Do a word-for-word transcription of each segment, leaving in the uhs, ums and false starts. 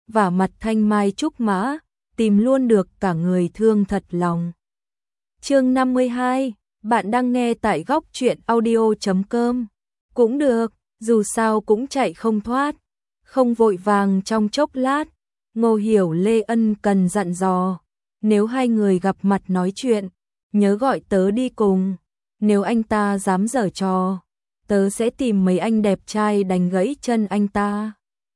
vả mặt thanh mai trúc mã, tìm luôn được cả người thương thật lòng. Chương năm mươi hai, bạn đang nghe tại góc truyện audio chấm com. Cũng được, dù sao cũng chạy không thoát, không vội vàng trong chốc lát. Ngô Hiểu Lê ân cần dặn dò, nếu hai người gặp mặt nói chuyện, nhớ gọi tớ đi cùng, nếu anh ta dám giở trò, tớ sẽ tìm mấy anh đẹp trai đánh gãy chân anh ta.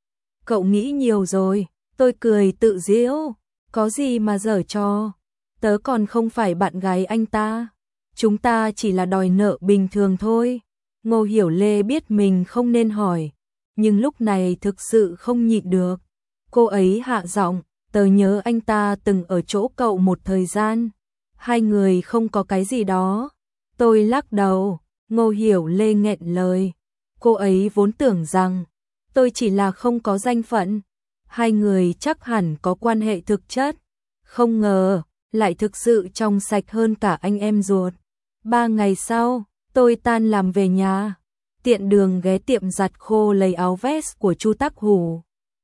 Cậu nghĩ nhiều rồi, tôi cười tự giễu, có gì mà giở trò, tớ còn không phải bạn gái anh ta, chúng ta chỉ là đòi nợ bình thường thôi. Ngô Hiểu Lê biết mình không nên hỏi, nhưng lúc này thực sự không nhịn được. Cô ấy hạ giọng, tớ nhớ anh ta từng ở chỗ cậu một thời gian, hai người không có cái gì đó. Tôi lắc đầu, Ngô Hiểu Lê nghẹn lời, cô ấy vốn tưởng rằng tôi chỉ là không có danh phận, hai người chắc hẳn có quan hệ thực chất, không ngờ lại thực sự trong sạch hơn cả anh em ruột. Ba ngày sau, tôi tan làm về nhà, tiện đường ghé tiệm giặt khô lấy áo vest của Chu Tắc Hủ.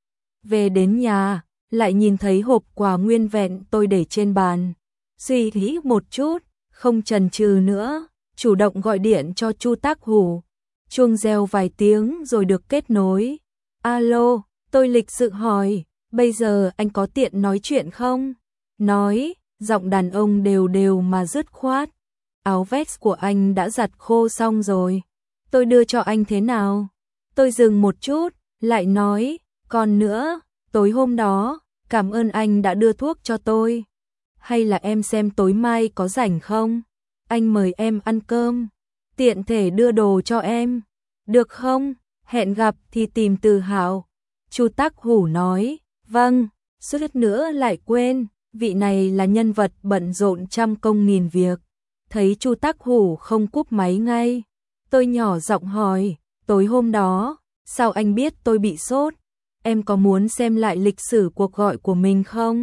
Về đến nhà, lại nhìn thấy hộp quà nguyên vẹn tôi để trên bàn. Suy nghĩ một chút, không chần chừ nữa, chủ động gọi điện cho Chu Tắc Hủ. Chuông reo vài tiếng rồi được kết nối. Alo, tôi lịch sự hỏi, bây giờ anh có tiện nói chuyện không? Nói, giọng đàn ông đều đều mà dứt khoát. Áo vest của anh đã giặt khô xong rồi, tôi đưa cho anh thế nào? Tôi dừng một chút, lại nói, còn nữa, tối hôm đó, cảm ơn anh đã đưa thuốc cho tôi. Hay là em xem tối mai có rảnh không? Anh mời em ăn cơm, tiện thể đưa đồ cho em. Được không? Hẹn gặp thì tìm Từ Hạo. Chu Tắc Hủ nói, vâng, suýt nữa lại quên, vị này là nhân vật bận rộn trăm công nghìn việc. Thấy Chu Tắc Hủ không cúp máy ngay, tôi nhỏ giọng hỏi, tối hôm đó, sao anh biết tôi bị sốt? Em có muốn xem lại lịch sử cuộc gọi của mình không?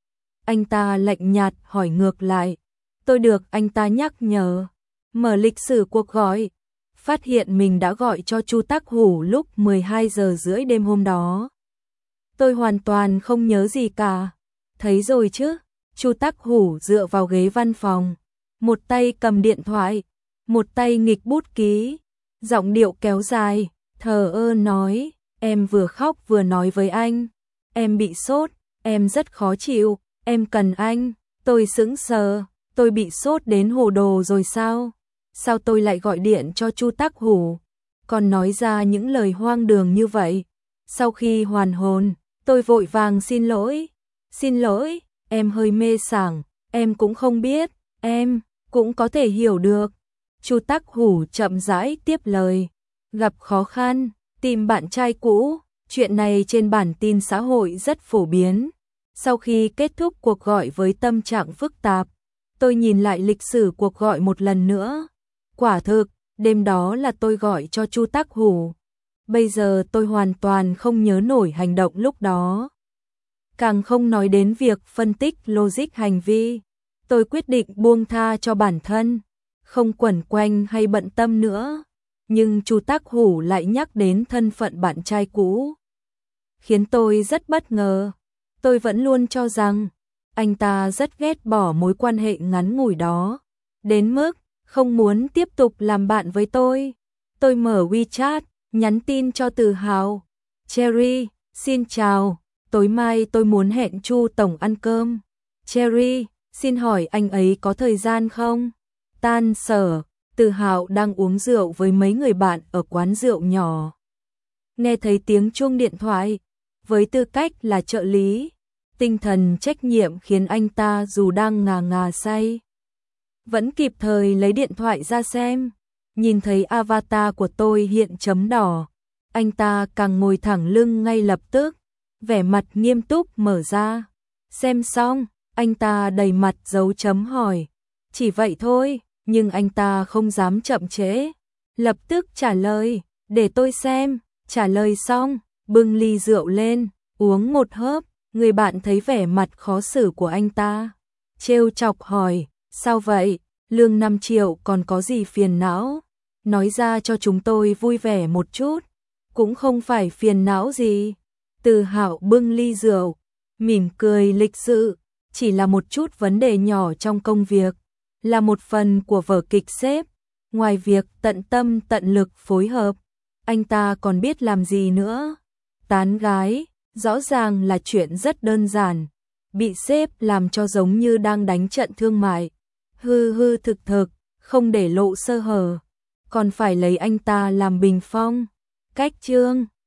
Anh ta lạnh nhạt hỏi ngược lại. Tôi được anh ta nhắc nhở, mở lịch sử cuộc gọi, phát hiện mình đã gọi cho Chu Tắc Hủ lúc mười hai giờ rưỡi đêm hôm đó. Tôi hoàn toàn không nhớ gì cả. Thấy rồi chứ? Chu Tắc Hủ dựa vào ghế văn phòng, một tay cầm điện thoại, một tay nghịch bút ký, giọng điệu kéo dài, thờ ơ nói, em vừa khóc vừa nói với anh, em bị sốt, em rất khó chịu, em cần anh. Tôi sững sờ, tôi bị sốt đến hồ đồ rồi sao? Sao tôi lại gọi điện cho Chu Tắc Hủ, còn nói ra những lời hoang đường như vậy? Sau khi hoàn hồn, tôi vội vàng xin lỗi. Xin lỗi, em hơi mê sảng, em cũng không biết, em cũng có thể hiểu được. Chu Tắc Hủ chậm rãi tiếp lời, gặp khó khăn, tìm bạn trai cũ, chuyện này trên bản tin xã hội rất phổ biến. Sau khi kết thúc cuộc gọi với tâm trạng phức tạp, tôi nhìn lại lịch sử cuộc gọi một lần nữa. Quả thực, đêm đó là tôi gọi cho Chu Tắc Hủ. Bây giờ tôi hoàn toàn không nhớ nổi hành động lúc đó. Càng không nói đến việc phân tích logic hành vi. Tôi quyết định buông tha cho bản thân, không quẩn quanh hay bận tâm nữa. Nhưng Chu Tắc Hủ lại nhắc đến thân phận bạn trai cũ, khiến tôi rất bất ngờ. Tôi vẫn luôn cho rằng anh ta rất ghét bỏ mối quan hệ ngắn ngủi đó, đến mức không muốn tiếp tục làm bạn với tôi. Tôi mở WeChat, nhắn tin cho Từ Hạo. Cherry, xin chào, tối mai tôi muốn hẹn Chu tổng ăn cơm. Cherry, xin hỏi anh ấy có thời gian không? Tan sở, Từ Hạo đang uống rượu với mấy người bạn ở quán rượu nhỏ. Nghe thấy tiếng chuông điện thoại, với tư cách là trợ lý, tinh thần trách nhiệm khiến anh ta dù đang ngà ngà say, vẫn kịp thời lấy điện thoại ra xem. Nhìn thấy avatar của tôi hiện chấm đỏ, anh ta càng ngồi thẳng lưng ngay lập tức, vẻ mặt nghiêm túc mở ra. Xem xong, anh ta đầy mặt dấu chấm hỏi. Chỉ vậy thôi, nhưng anh ta không dám chậm trễ, lập tức trả lời, để tôi xem. Trả lời xong, bưng ly rượu lên, uống một hớp. Người bạn thấy vẻ mặt khó xử của anh ta, trêu chọc hỏi, sao vậy, lương năm triệu còn có gì phiền não, nói ra cho chúng tôi vui vẻ một chút. Cũng không phải phiền não gì. Từ Hạo bưng ly rượu, mỉm cười lịch sự, chỉ là một chút vấn đề nhỏ trong công việc, là một phần của vở kịch xếp, ngoài việc tận tâm tận lực phối hợp, anh ta còn biết làm gì nữa? Tán gái, rõ ràng là chuyện rất đơn giản, bị sếp làm cho giống như đang đánh trận thương mại, hư hư thực thực, không để lộ sơ hở, còn phải lấy anh ta làm bình phong. Cách chương